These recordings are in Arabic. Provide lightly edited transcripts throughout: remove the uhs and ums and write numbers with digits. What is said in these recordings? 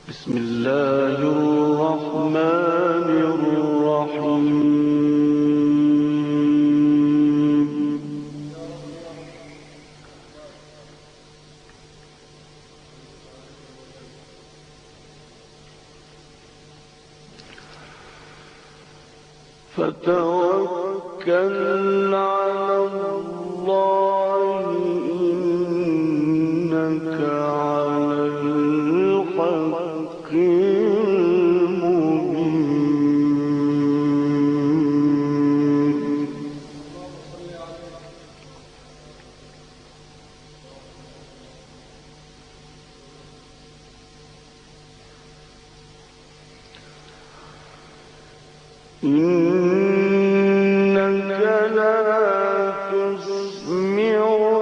بسم الله الرحمن الرحيم. فتوكل على الله إنك على الحق المبين. إنك لا تسمع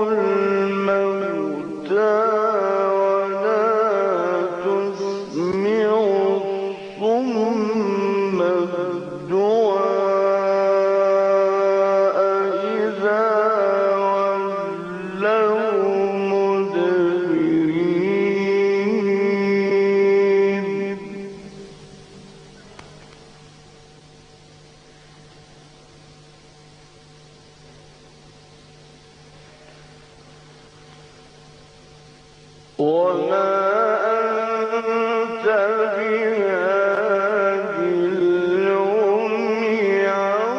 الموتى ولا تسمع الصم الدعاء إذا ولوا مدبرين. وما أنت بهاد العمي عن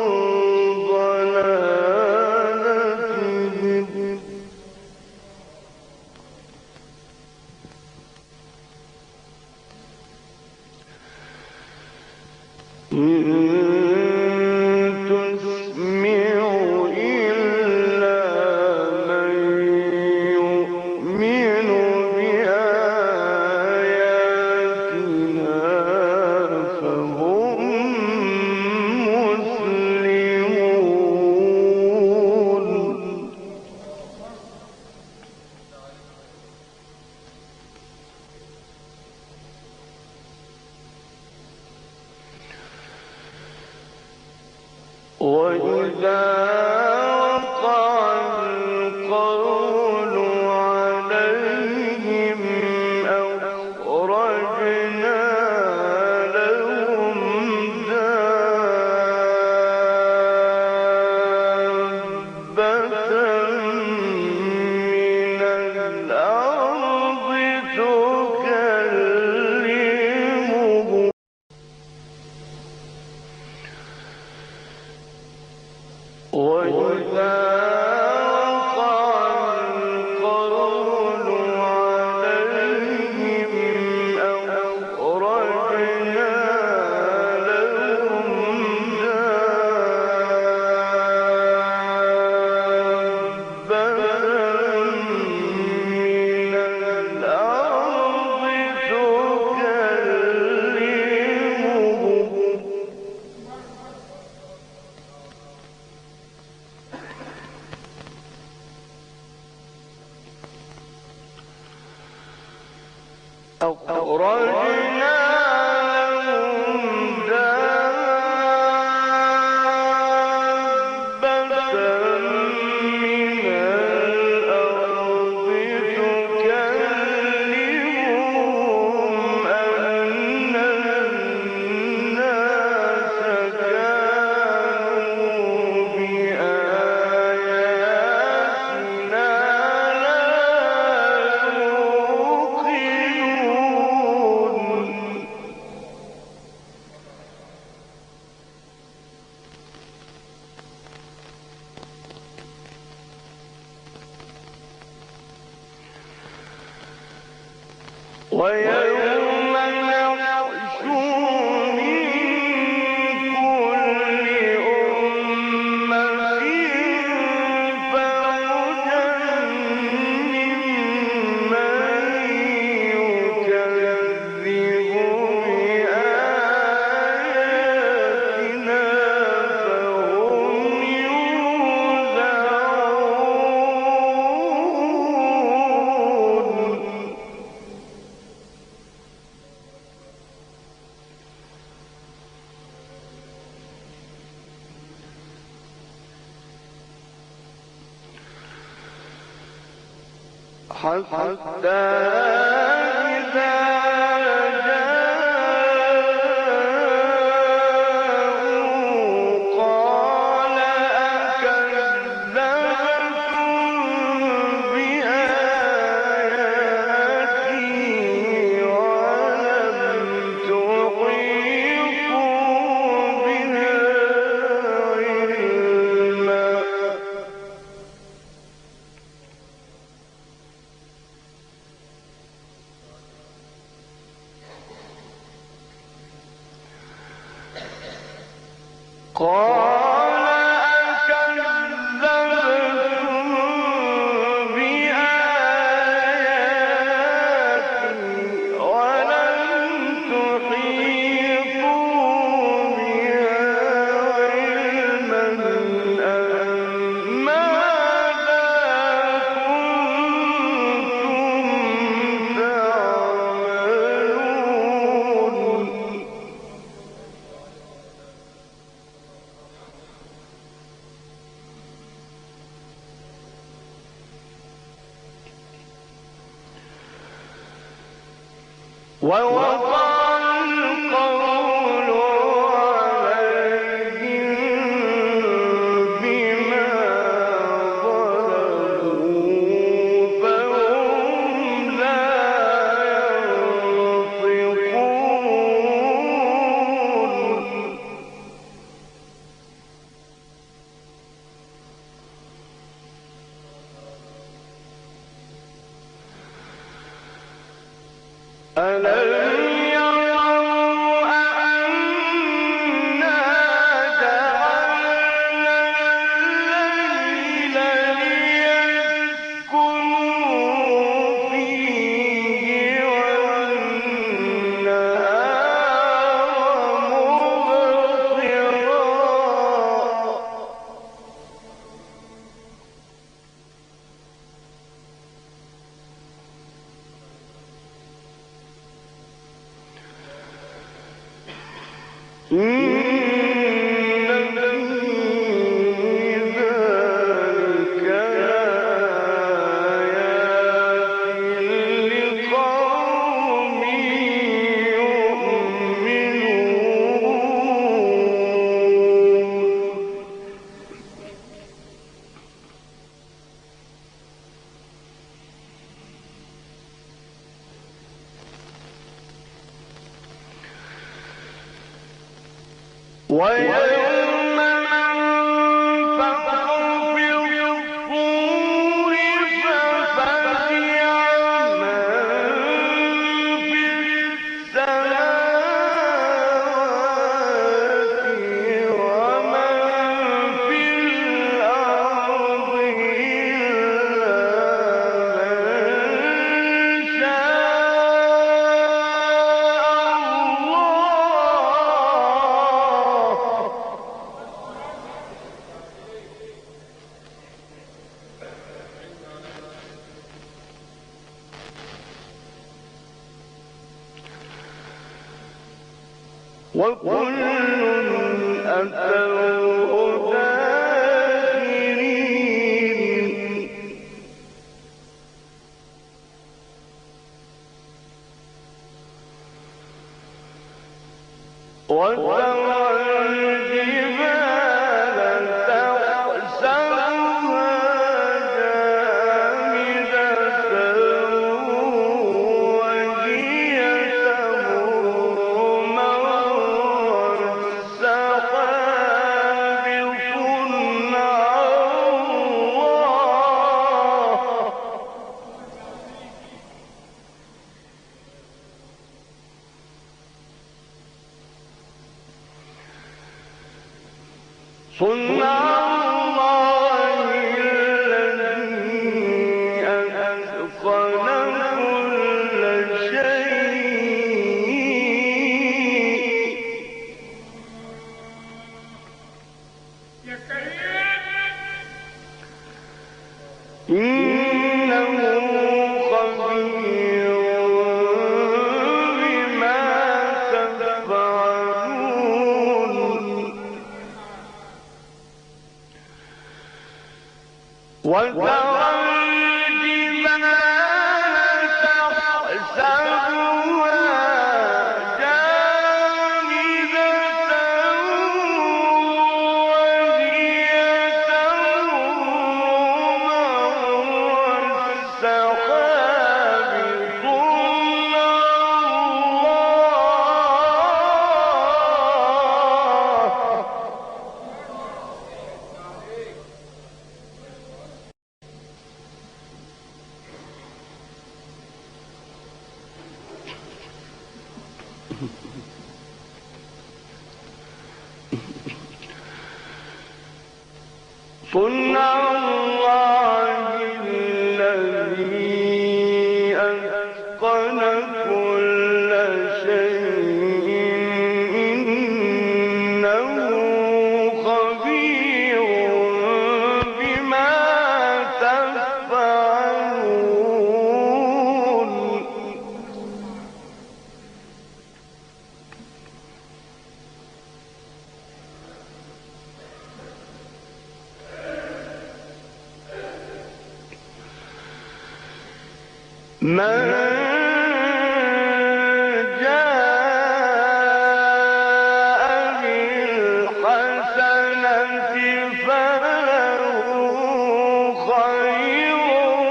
ضلالتهم إن تسمع إلا من يؤمن بآياتنا فهم مسلمون. وإذا وقع القول عليهم أخرجنا لهم دابة من الأرض تكلمهم وإذا وقع القول عليهم أخرجنا لهم دابة من الأرض تكلمهم أخرجنا لهم دابة من الأرض تكلمهم أن الناس كانوا بآياتنا لا يوقنون. ويوم نحشر من كل أمة فوجا ممن يكذب بآياتنا فهم يوزعون. حتى إذا قال أكذبتم بآياتي ولم تحيطوا بها علما أم ماذا كنتم تعملون ووقع القول عليهم بما ظلموا فهم لا ينطقون ألم يروا أنا جعلنا الليل ليسكنوا فيه والنهار مبصرا إن في ذلك لآيات لقوم يؤمنون ويوم ننفخ في الصور ففزع من في السماوات ومن في الأرض إلا من وكل أتوه داخرين وترى الجبال تحسبها جامدة وهي تمر مر السحاب صنع الله الذي أتقن كل شيء إنه خبير بما تفعلون وترى الجبال تحسبها جامدة وهي تمر مر السحاب صنع صنع الله الذي أتقن كل شيء إنه خبير بما تفعلون من جاء بالحسنة فله خير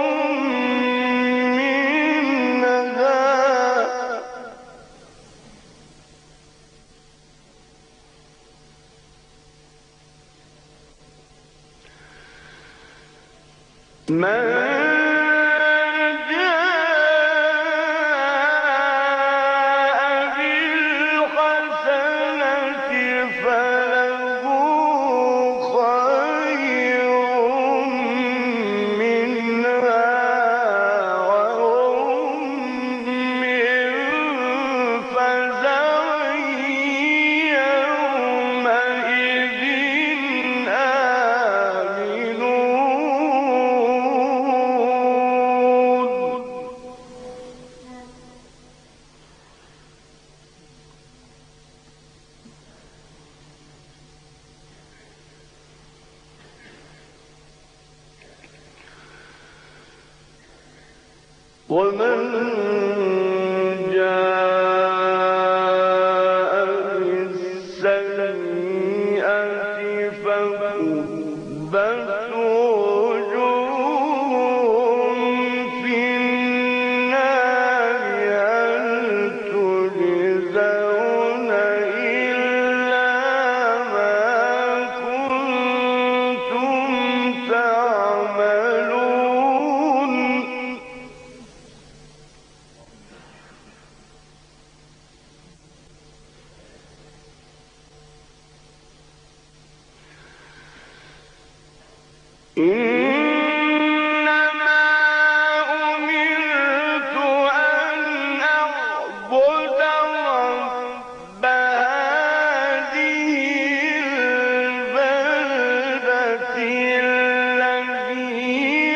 منها من ومن جاء بالسيئة فكبت وجوههم في النار هل تجزون إلا ما كنتم تعملون إنما أمرت أن أعبد رب هذه البلدة الذي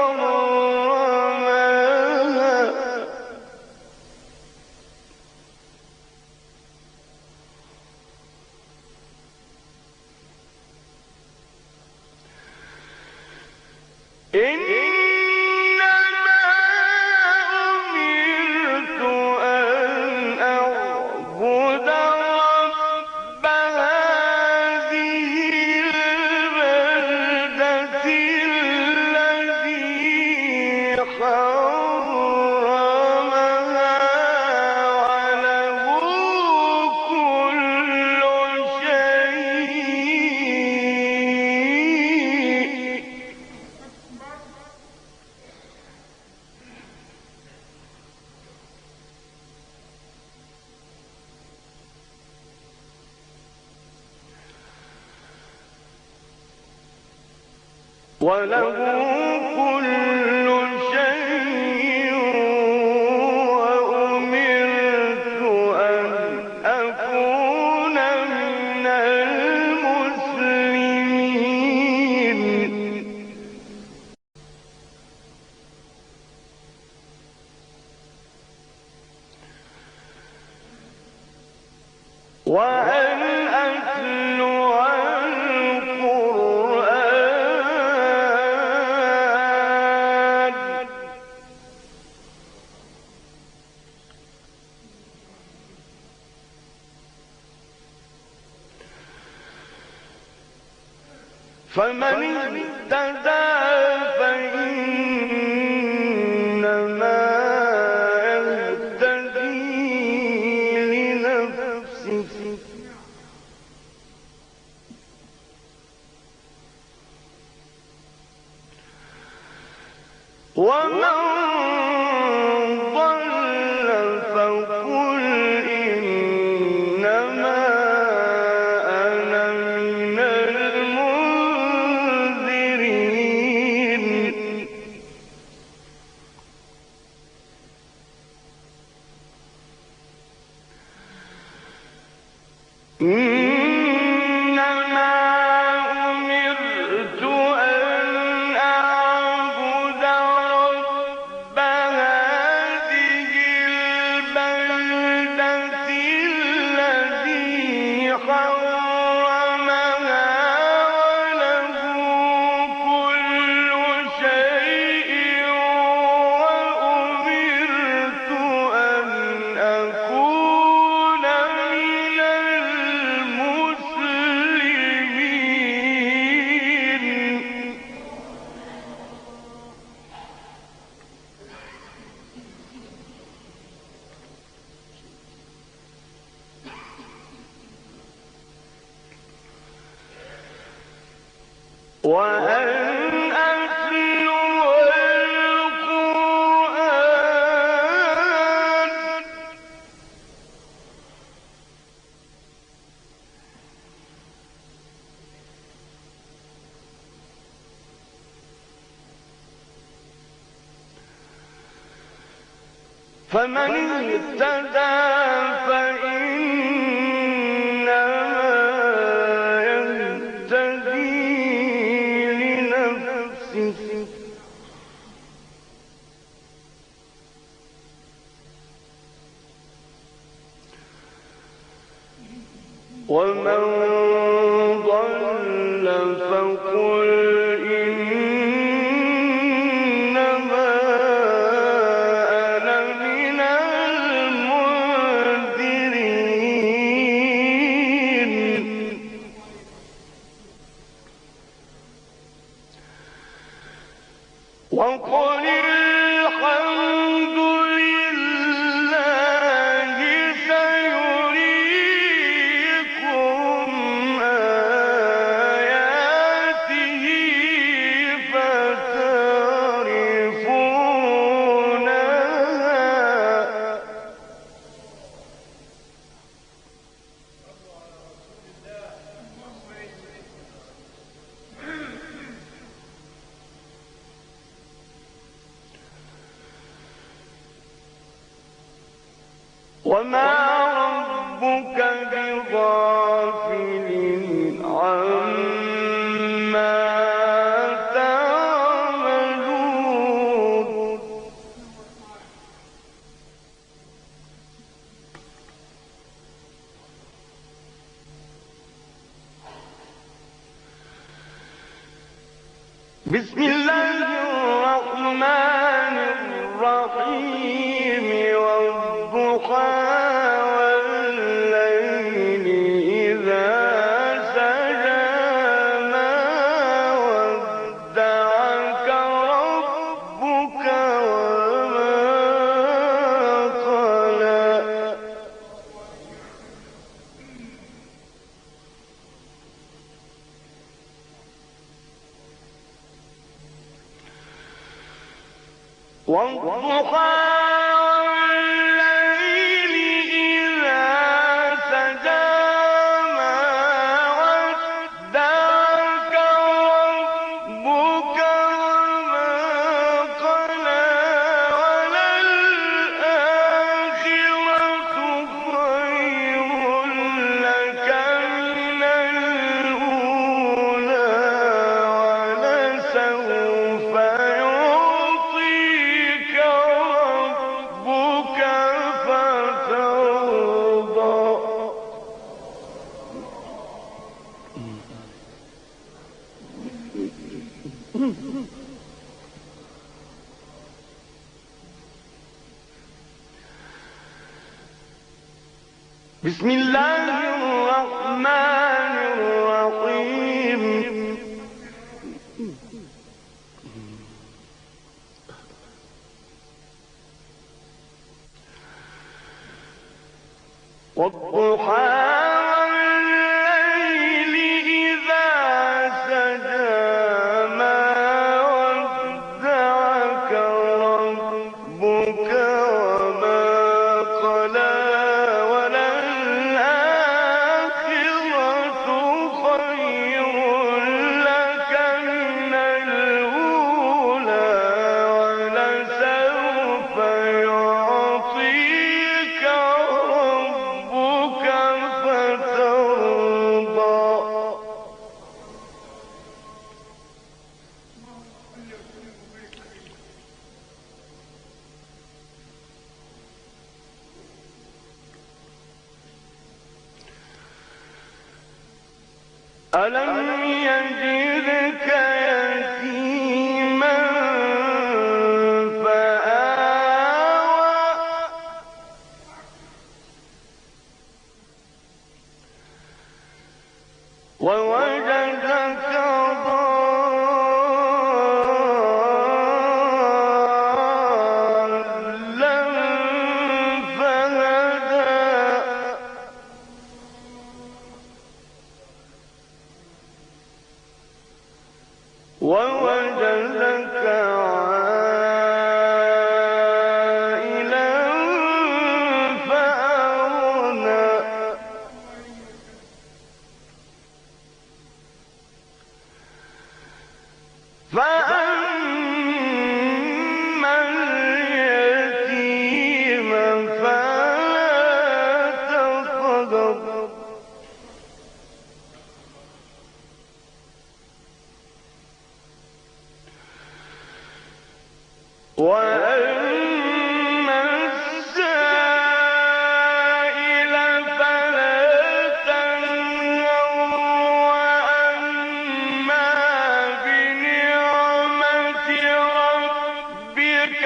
حرمها إنما أمرت أن أعبد رب هذه البلدة الذي حرمها وله كل شيء وله كل شيء وأمرت أن أكون من المسلمين وأن أتلو القرآن فمن اهتدى فإنما يهتدي لنفسه ومن ضل فقل إنما أنا من المنذرين إنما أمرت أن أعبد رب هذه البلدة الذي حرمها وله كل شيء وأمرت أن أكون من المسلمين. وأن أتلو القرآن فمن اهتدى فإنما يهتدي لنفسه ومن ضل فقل إنما أنا من المنذرين. وقل الحمد لله سيريكم آياته فتعرفونها. وما ربك بغافل عما تعملون. بسم الله الرحمن الرحيم. والضحى والليل إذا سجى ما ودعك ربك وما قلى. والضحى والليل إذا سجى ما ودعك ربك وما قلى. وللآخرة خير لك من الأولى ولسوف يعطيك ربك فترضى. بسم الله الرحمن الرحيم. والضحى والليل إذا سجى ما ودعك ربك وما قلى. وللآخرة خير لك من الأولى ولسوف يعطيك ربك فترضى. ألم يجدك يتيما فآوى ووجدك ضالا فهدى ووجدك عائلا فأغنى فأما اليتيم فلا تقهر وأما السائل فلا تنهر وأما بنعمة ربك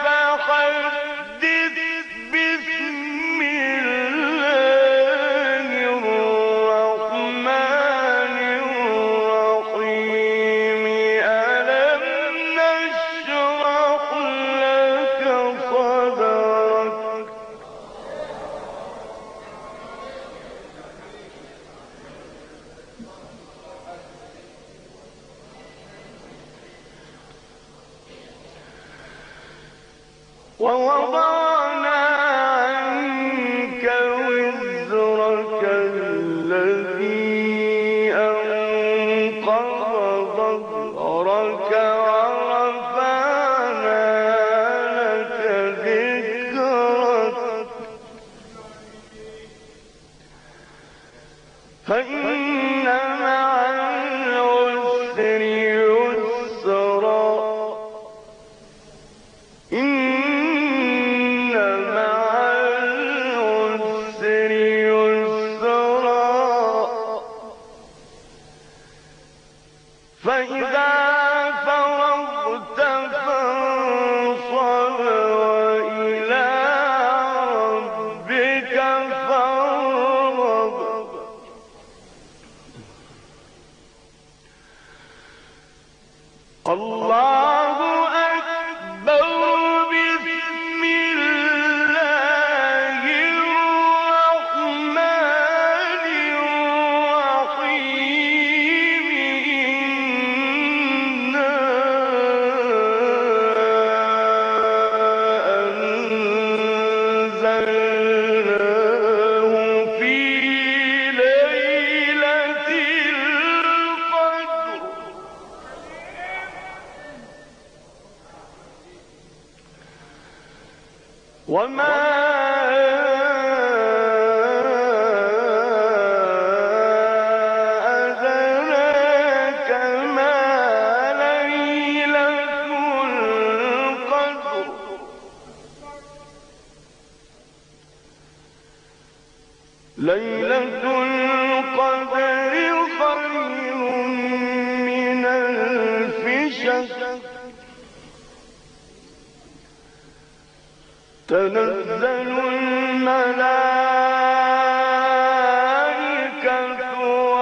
فحدث بسم الله الرحمن الرحيم ألم نشرح لك صدرك ووضعنا عنك وزرك الذي أنقض ظهرك ورفعنا لك ذكرك فإن مع العسر يسرا إن مع العسر يسرا فإذا فرغت فانصب وإلى ربك فارغب الله أكبر بسم الله الرحمن الرحيم إنا أنزلناه في ليلة القدر وما أدراك ما ليلة القدر ليلة القدر خير من ألف شهر تنزل الملائكة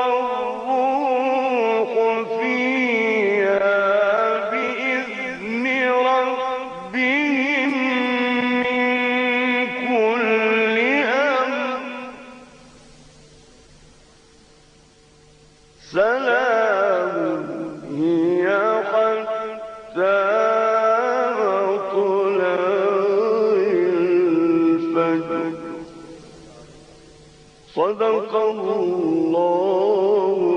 والروح فيها بإذن ربهم من كل أمر سلام هي حتى مطلع الفجر صدق الله